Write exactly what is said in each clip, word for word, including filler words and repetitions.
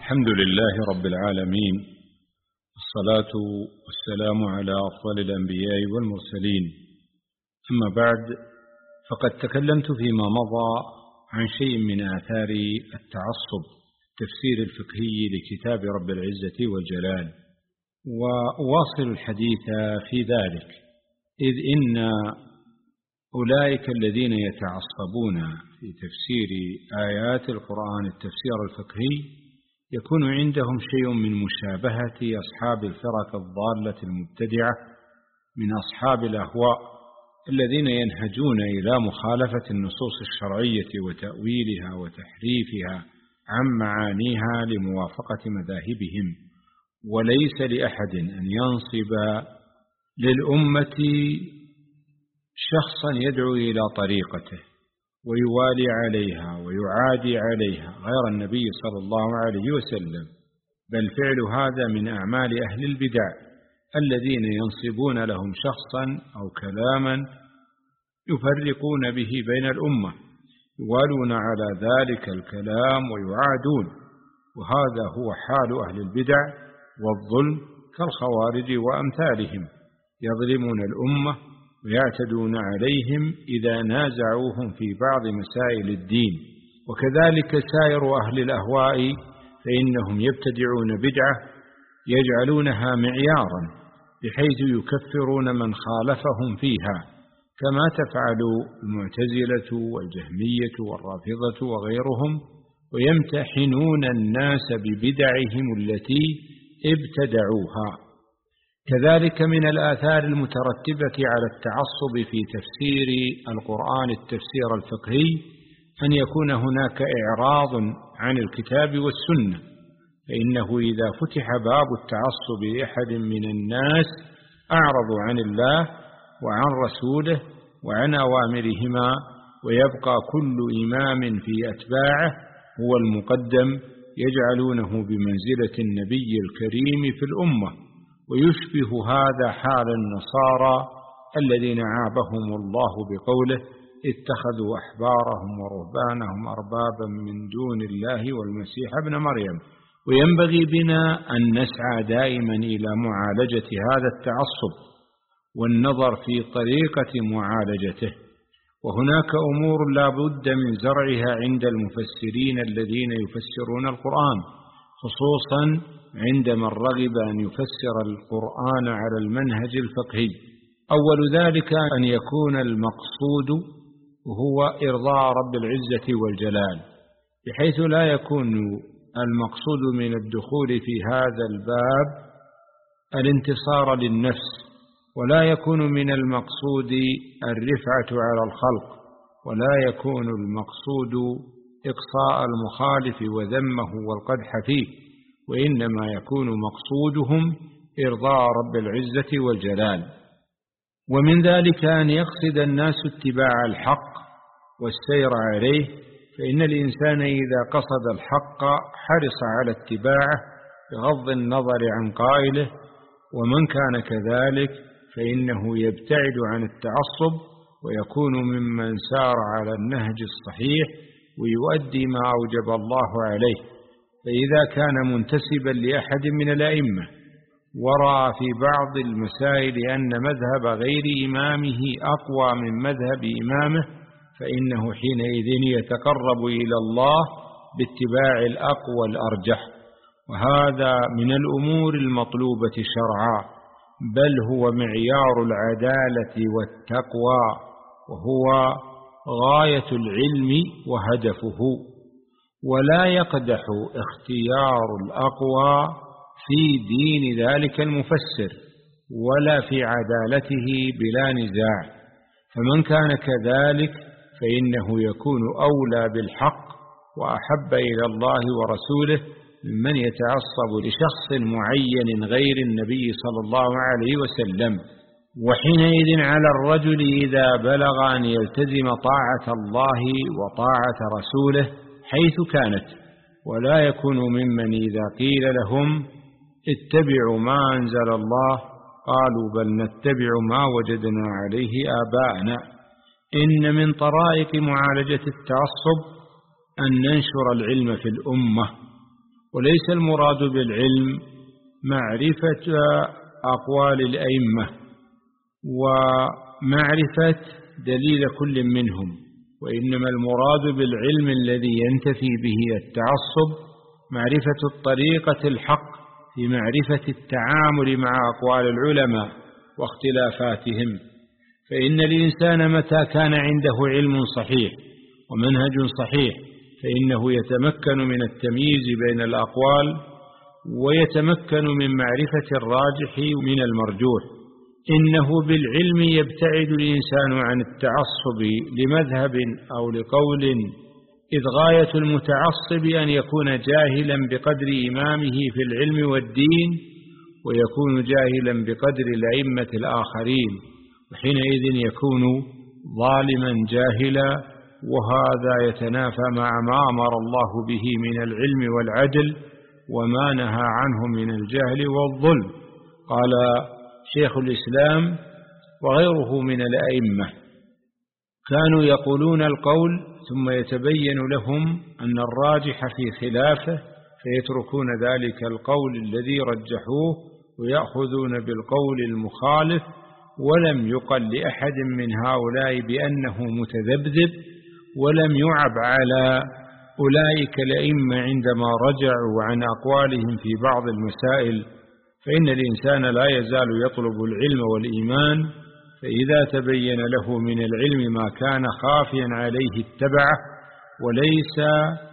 الحمد لله رب العالمين، الصلاة والسلام على أفضل الأنبياء والمرسلين. أما بعد، فقد تكلمت فيما مضى عن شيء من آثار التعصب التفسير الفقهي لكتاب رب العزة والجلال، وأواصل الحديث في ذلك، إذ إن أولئك الذين يتعصبون في تفسير آيات القرآن التفسير الفقهي يكون عندهم شيء من مشابهة أصحاب الفرق الضالة المبتدعة من أصحاب الأهواء الذين ينهجون إلى مخالفة النصوص الشرعية وتأويلها وتحريفها عن معانيها لموافقة مذاهبهم. وليس لأحد أن ينصب للأمة شخصا يدعو إلى طريقته ويوالي عليها ويعادي عليها غير النبي صلى الله عليه وسلم، بل فعل هذا من أعمال أهل البدع الذين ينصبون لهم شخصا أو كلاما يفرقون به بين الأمة، يوالون على ذلك الكلام ويعادون. وهذا هو حال أهل البدع والظلم كالخوارج وأمثالهم، يظلمون الأمة ويعتدون عليهم إذا نازعوهم في بعض مسائل الدين. وكذلك سائر أهل الأهواء، فإنهم يبتدعون بدعة يجعلونها معيارا بحيث يكفرون من خالفهم فيها، كما تفعل المعتزلة والجهمية والرافضة وغيرهم، ويمتحنون الناس ببدعهم التي ابتدعوها. كذلك من الآثار المترتبة على التعصب في تفسير القرآن التفسير الفقهي أن يكون هناك إعراض عن الكتاب والسنة، فإنه إذا فتح باب التعصب لأحد من الناس أعرضوا عن الله وعن رسوله وعن أوامرهما، ويبقى كل إمام في أتباعه هو المقدم، يجعلونه بمنزلة النبي الكريم في الأمة. ويشبه هذا حال النصارى الذين عابهم الله بقوله اتخذوا أحبارهم ورهبانهم أربابا من دون الله والمسيح ابن مريم. وينبغي بنا أن نسعى دائما إلى معالجة هذا التعصب والنظر في طريقة معالجته. وهناك أمور لا بد من زرعها عند المفسرين الذين يفسرون القرآن، خصوصا عند من رغب أن يفسر القرآن على المنهج الفقهي. أول ذلك أن يكون المقصود هو إرضاء رب العزة والجلال، بحيث لا يكون المقصود من الدخول في هذا الباب الانتصار للنفس، ولا يكون من المقصود الرفعة على الخلق، ولا يكون المقصود إقصاء المخالف وذمه والقدح فيه، وإنما يكون مقصودهم إرضاء رب العزة والجلال. ومن ذلك أن يقصد الناس اتباع الحق والسير عليه، فإن الإنسان إذا قصد الحق حرص على اتباعه بغض النظر عن قائله، ومن كان كذلك فإنه يبتعد عن التعصب ويكون ممن سار على النهج الصحيح ويؤدي ما أوجب الله عليه. فإذا كان منتسبا لأحد من الأئمة ورأى في بعض المسائل أن مذهب غير إمامه أقوى من مذهب إمامه، فإنه حينئذ يتقرب إلى الله باتباع الأقوى الأرجح، وهذا من الأمور المطلوبة شرعا، بل هو معيار العدالة والتقوى، وهو غاية العلم وهدفه. ولا يقدح اختيار الأقوى في دين ذلك المفسر ولا في عدالته بلا نزاع، فمن كان كذلك فإنه يكون أولى بالحق وأحب إلى الله ورسوله ممن يتعصب لشخص معين غير النبي صلى الله عليه وسلم. وحينئذ على الرجل إذا بلغ أن يلتزم طاعة الله وطاعة رسوله حيث كانت، ولا يكون ممن إذا قيل لهم اتبعوا ما أنزل الله قالوا بل نتبع ما وجدنا عليه آباءنا. إن من طرائق معالجة التعصب أن ننشر العلم في الأمة وليس المراد بالعلم معرفة أقوال الأئمة ومعرفة دليل كل منهم، وإنما المراد بالعلم الذي ينتفي به التعصب معرفة الطريقة الحق في معرفة التعامل مع أقوال العلماء واختلافاتهم. فإن الإنسان متى كان عنده علم صحيح ومنهج صحيح فإنه يتمكن من التمييز بين الأقوال ويتمكن من معرفة الراجح من المرجوح. إنه بالعلم يبتعد الإنسان عن التعصب لمذهب أو لقول، إذ غاية المتعصب أن يكون جاهلا بقدر إمامه في العلم والدين ويكون جاهلا بقدر الأئمة الآخرين، وحينئذ يكون ظالما جاهلا، وهذا يتنافى مع ما أمر الله به من العلم والعدل وما نهى عنه من الجهل والظلم. قال شيخ الإسلام وغيره من الأئمة كانوا يقولون القول ثم يتبين لهم أن الراجح في خلافه فيتركون ذلك القول الذي رجحوه ويأخذون بالقول المخالف، ولم يقل لأحد من هؤلاء بأنه متذبذب، ولم يعب على أولئك الأئمة عندما رجعوا عن أقوالهم في بعض المسائل. فإن الإنسان لا يزال يطلب العلم والإيمان، فإذا تبين له من العلم ما كان خافيا عليه اتبعه، وليس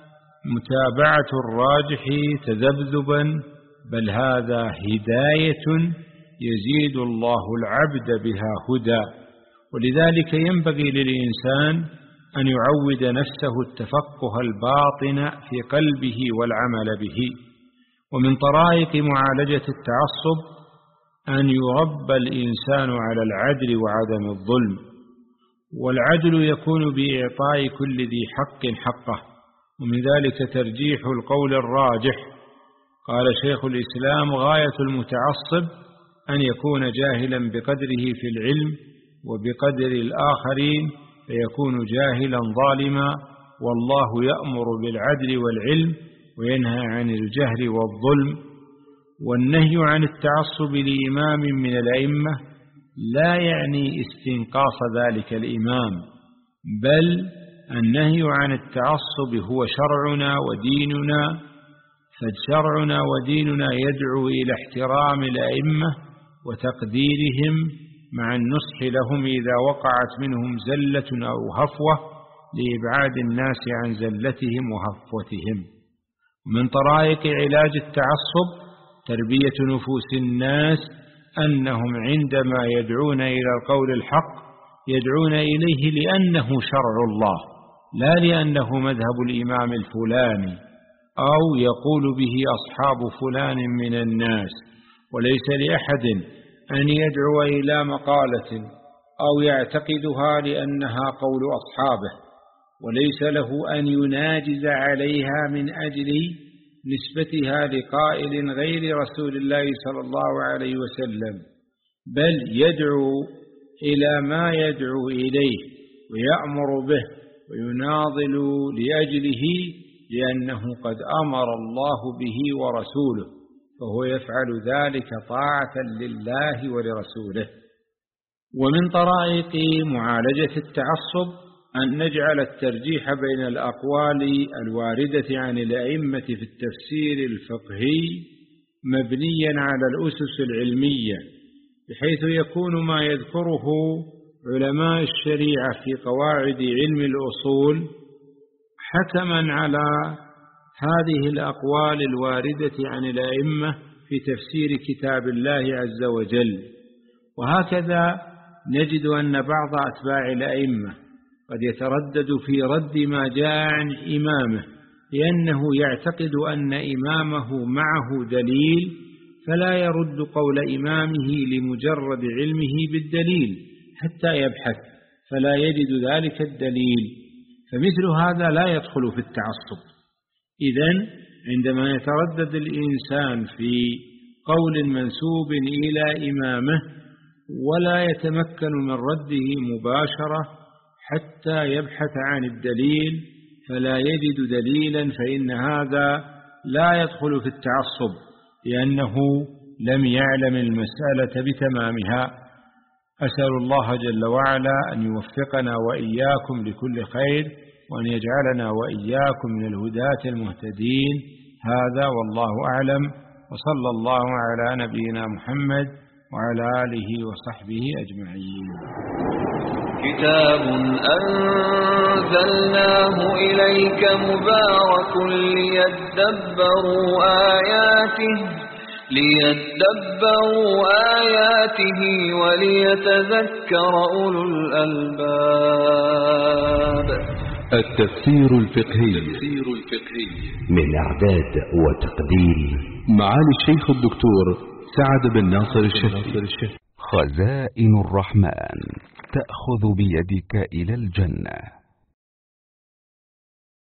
متابعة الراجح تذبذبا، بل هذا هداية يزيد الله العبد بها هدى. ولذلك ينبغي للإنسان أن يعود نفسه التفقه الباطن في قلبه والعمل به. ومن طرائق معالجة التعصب أن يربى الإنسان على العدل وعدم الظلم، والعدل يكون بإعطاء كل ذي حق حقه، ومن ذلك ترجيح القول الراجح. قال شيخ الإسلام غاية المتعصب أن يكون جاهلا بقدره في العلم وبقدر الآخرين فيكون جاهلا ظالما، والله يأمر بالعدل والعلم وينهى عن الجهل والظلم. والنهي عن التعصب لإمام من الأئمة لا يعني استنقاص ذلك الإمام، بل النهي عن التعصب هو شرعنا وديننا، فشرعنا وديننا يدعو إلى احترام الأئمة وتقديرهم مع النصح لهم إذا وقعت منهم زلة أو هفوة لإبعاد الناس عن زلتهم وهفوتهم. من طرائق علاج التعصب تربية نفوس الناس أنهم عندما يدعون إلى القول الحق يدعون إليه لأنه شرع الله، لا لأنه مذهب الإمام الفلاني أو يقول به أصحاب فلان من الناس. وليس لأحد أن يدعو إلى مقالة أو يعتقدها لأنها قول أصحابه، وليس له أن يناجز عليها من أجل نسبتها لقائل غير رسول الله صلى الله عليه وسلم، بل يدعو إلى ما يدعو إليه ويأمر به ويناضل لأجله، لأنه قد أمر الله به ورسوله، فهو يفعل ذلك طاعة لله ولرسوله. ومن طرائق معالجة التعصب أن نجعل الترجيح بين الأقوال الواردة عن الأئمة في التفسير الفقهي مبنيا على الأسس العلمية، بحيث يكون ما يذكره علماء الشريعة في قواعد علم الأصول حكما على هذه الأقوال الواردة عن الأئمة في تفسير كتاب الله عز وجل. وهكذا نجد أن بعض أتباع الأئمة قد يتردد في رد ما جاء عن إمامه، لأنه يعتقد أن إمامه معه دليل، فلا يرد قول إمامه لمجرد علمه بالدليل حتى يبحث فلا يجد ذلك الدليل، فمثل هذا لا يدخل في التعصب. إذن عندما يتردد الإنسان في قول منسوب إلى إمامه ولا يتمكن من رده مباشرة حتى يبحث عن الدليل فلا يجد دليلا، فإن هذا لا يدخل في التعصب لأنه لم يعلم المسألة بتمامها. أسأل الله جل وعلا أن يوفقنا وإياكم لكل خير، وأن يجعلنا وإياكم من الهداة المهتدين. هذا والله أعلم، وصلى الله على نبينا محمد وعلى آله وصحبه أجمعين. كتاب أنزلناه إليك مبارك ليدبروا آياته ليدبروا آياته وليتذكر أولو الألباب. التفسير الفقهي من إعداد وتقديم معالي الشيخ الدكتور سعد بن ناصر الشهري. خزائن الرحمن تأخذ بيدك إلى الجنة.